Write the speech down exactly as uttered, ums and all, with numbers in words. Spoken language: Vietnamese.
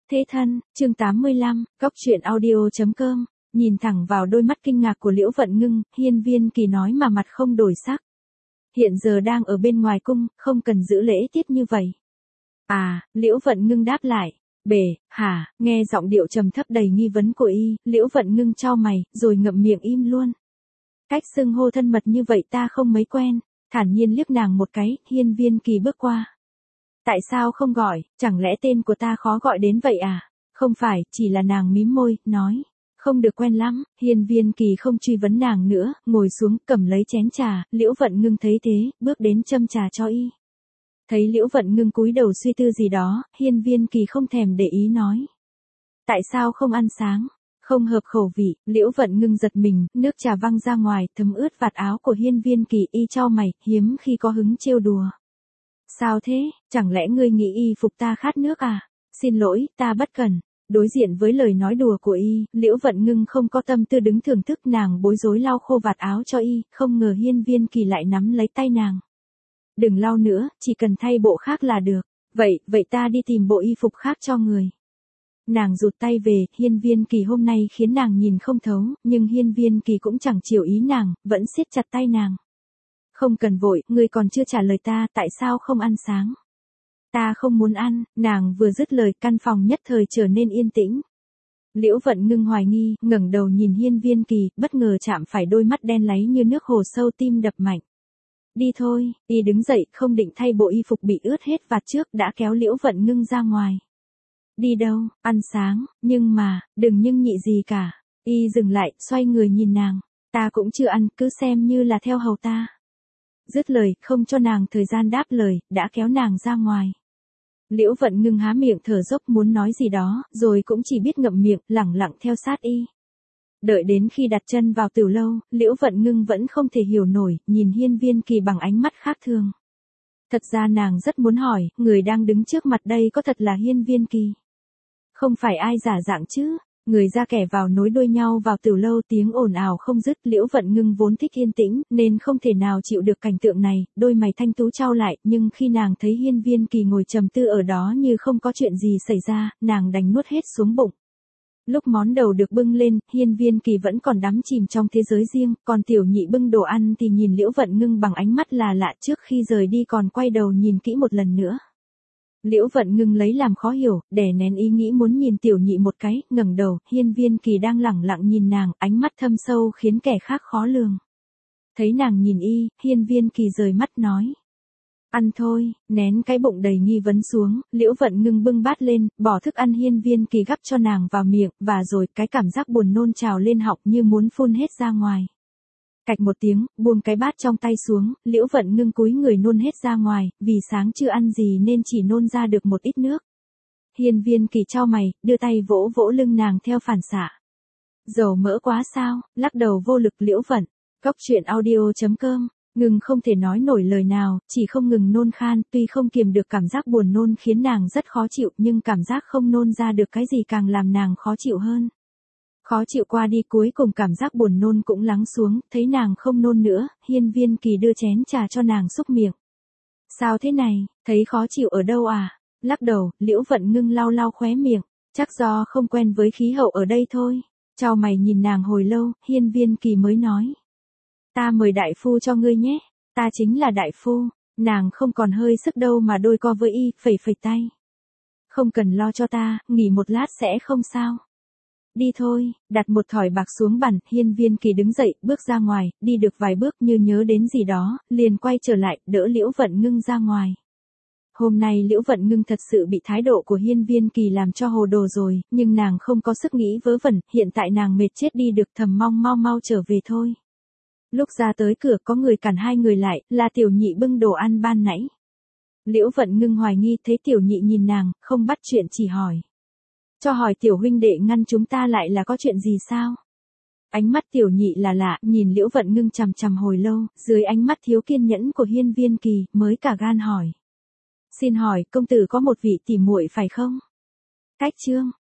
Thế thân, chương tám mươi lăm, góc truyện audio chấm com, nhìn thẳng vào đôi mắt kinh ngạc của Liễu Vận Ngưng, Hiên Viên Kỳ nói mà mặt không đổi sắc. Hiện giờ đang ở bên ngoài cung, không cần giữ lễ tiết như vậy. À, Liễu Vận Ngưng đáp lại. Bể, hả, nghe giọng điệu trầm thấp đầy nghi vấn của y, Liễu Vận Ngưng chau mày, rồi ngậm miệng im luôn. Cách xưng hô thân mật như vậy ta không mấy quen, thản nhiên liếc nàng một cái, Hiên Viên Kỳ bước qua. Tại sao không gọi, chẳng lẽ tên của ta khó gọi đến vậy à? Không phải, chỉ là nàng mím môi, nói. Không được quen lắm, Hiên Viên Kỳ không truy vấn nàng nữa, ngồi xuống, cầm lấy chén trà, Liễu Vận Ngưng thấy thế, bước đến châm trà cho y. Thấy Liễu Vận Ngưng cúi đầu suy tư gì đó, Hiên Viên Kỳ không thèm để ý nói. Tại sao không ăn sáng? Không hợp khẩu vị, Liễu Vận Ngưng giật mình, nước trà văng ra ngoài, thấm ướt vạt áo của Hiên Viên Kỳ, y chau mày, hiếm khi có hứng trêu đùa. Sao thế, chẳng lẽ ngươi nghĩ y phục ta khát nước à? Xin lỗi, ta bất cần. Đối diện với lời nói đùa của y, Liễu Vận Ngưng không có tâm tư đứng thưởng thức, nàng bối rối lau khô vạt áo cho y, không ngờ Hiên Viên Kỳ lại nắm lấy tay nàng. Đừng lau nữa, chỉ cần thay bộ khác là được. Vậy, vậy ta đi tìm bộ y phục khác cho người. Nàng rụt tay về, Hiên Viên Kỳ hôm nay khiến nàng nhìn không thấu, nhưng Hiên Viên Kỳ cũng chẳng chiều ý nàng, vẫn siết chặt tay nàng. Không cần vội, ngươi còn chưa trả lời ta, tại sao không ăn sáng? Ta không muốn ăn, nàng vừa dứt lời, căn phòng nhất thời trở nên yên tĩnh. Liễu Vận Ngưng hoài nghi, ngẩng đầu nhìn Hiên Viên Kỳ, bất ngờ chạm phải đôi mắt đen láy như nước hồ sâu, tim đập mạnh. Đi thôi, y đứng dậy, không định thay bộ y phục bị ướt hết vạt trước, đã kéo Liễu Vận Ngưng ra ngoài. Đi đâu, ăn sáng, nhưng mà, đừng nhưng nhị gì cả. Y dừng lại, xoay người nhìn nàng. Ta cũng chưa ăn, cứ xem như là theo hầu ta. Dứt lời, không cho nàng thời gian đáp lời, đã kéo nàng ra ngoài. Liễu Vận Ngưng há miệng thở dốc muốn nói gì đó, rồi cũng chỉ biết ngậm miệng, lẳng lặng theo sát y. Đợi đến khi đặt chân vào tiểu lâu, Liễu Vận Ngưng vẫn không thể hiểu nổi, nhìn Hiên Viên Kỳ bằng ánh mắt khác thường. Thật ra nàng rất muốn hỏi, người đang đứng trước mặt đây có thật là Hiên Viên Kỳ? Không phải ai giả dạng chứ? Người ra kẻ vào nối đuôi nhau vào tiểu lâu, tiếng ồn ào không dứt, Liễu Vận Ngưng vốn thích yên tĩnh, nên không thể nào chịu được cảnh tượng này, đôi mày thanh tú chau lại, nhưng khi nàng thấy Hiên Viên Kỳ ngồi trầm tư ở đó như không có chuyện gì xảy ra, nàng đành nuốt hết xuống bụng. Lúc món đầu được bưng lên, Hiên Viên Kỳ vẫn còn đắm chìm trong thế giới riêng, còn tiểu nhị bưng đồ ăn thì nhìn Liễu Vận Ngưng bằng ánh mắt là lạ, trước khi rời đi còn quay đầu nhìn kỹ một lần nữa. Liễu Vận Ngưng lấy làm khó hiểu, đè nén ý nghĩ muốn nhìn tiểu nhị một cái, ngẩng đầu, Hiên Viên Kỳ đang lẳng lặng nhìn nàng, ánh mắt thâm sâu khiến kẻ khác khó lường. Thấy nàng nhìn y, Hiên Viên Kỳ rời mắt nói. Ăn thôi, nén cái bụng đầy nghi vấn xuống, Liễu Vận Ngưng bưng bát lên, bỏ thức ăn Hiên Viên Kỳ gắp cho nàng vào miệng, và rồi cái cảm giác buồn nôn trào lên họng như muốn phun hết ra ngoài. Cạch một tiếng, buông cái bát trong tay xuống, Liễu Vận Ngưng cúi người nôn hết ra ngoài, vì sáng chưa ăn gì nên chỉ nôn ra được một ít nước. Hiên Viên Kỳ chau mày, đưa tay vỗ vỗ lưng nàng theo phản xạ. Dầu mỡ quá sao, lắc đầu vô lực. Liễu Vận. Góc truyện audio chấm com, Ngưng không thể nói nổi lời nào, chỉ không ngừng nôn khan, tuy không kiềm được cảm giác buồn nôn khiến nàng rất khó chịu, nhưng cảm giác không nôn ra được cái gì càng làm nàng khó chịu hơn. Khó chịu qua đi, cuối cùng cảm giác buồn nôn cũng lắng xuống, thấy nàng không nôn nữa, Hiên Viên Kỳ đưa chén trà cho nàng xúc miệng. Sao thế này, thấy khó chịu ở đâu à? Lắc đầu, Liễu Vận Ngưng lau lau khóe miệng, chắc do không quen với khí hậu ở đây thôi. Chau mày nhìn nàng hồi lâu, Hiên Viên Kỳ mới nói. Ta mời đại phu cho ngươi nhé, ta chính là đại phu. Nàng không còn hơi sức đâu mà đôi co với y, phẩy phẩy tay. Không cần lo cho ta, nghỉ một lát sẽ không sao. Đi thôi, đặt một thỏi bạc xuống bàn, Hiên Viên Kỳ đứng dậy, bước ra ngoài, đi được vài bước như nhớ đến gì đó, liền quay trở lại, đỡ Liễu Vận Ngưng ra ngoài. Hôm nay Liễu Vận Ngưng thật sự bị thái độ của Hiên Viên Kỳ làm cho hồ đồ rồi, nhưng nàng không có sức nghĩ vớ vẩn, hiện tại nàng mệt chết đi được, thầm mong mau mau trở về thôi. Lúc ra tới cửa có người cản hai người lại, là tiểu nhị bưng đồ ăn ban nãy. Liễu Vận Ngưng hoài nghi thấy tiểu nhị nhìn nàng, không bắt chuyện chỉ hỏi. Cho hỏi tiểu huynh đệ ngăn chúng ta lại là có chuyện gì sao? Ánh mắt tiểu nhị là lạ, nhìn Liễu Vận Ngưng chằm chằm hồi lâu, dưới ánh mắt thiếu kiên nhẫn của Hiên Viên Kỳ, mới cả gan hỏi. Xin hỏi, công tử có một vị tỉ muội phải không? Cách chương,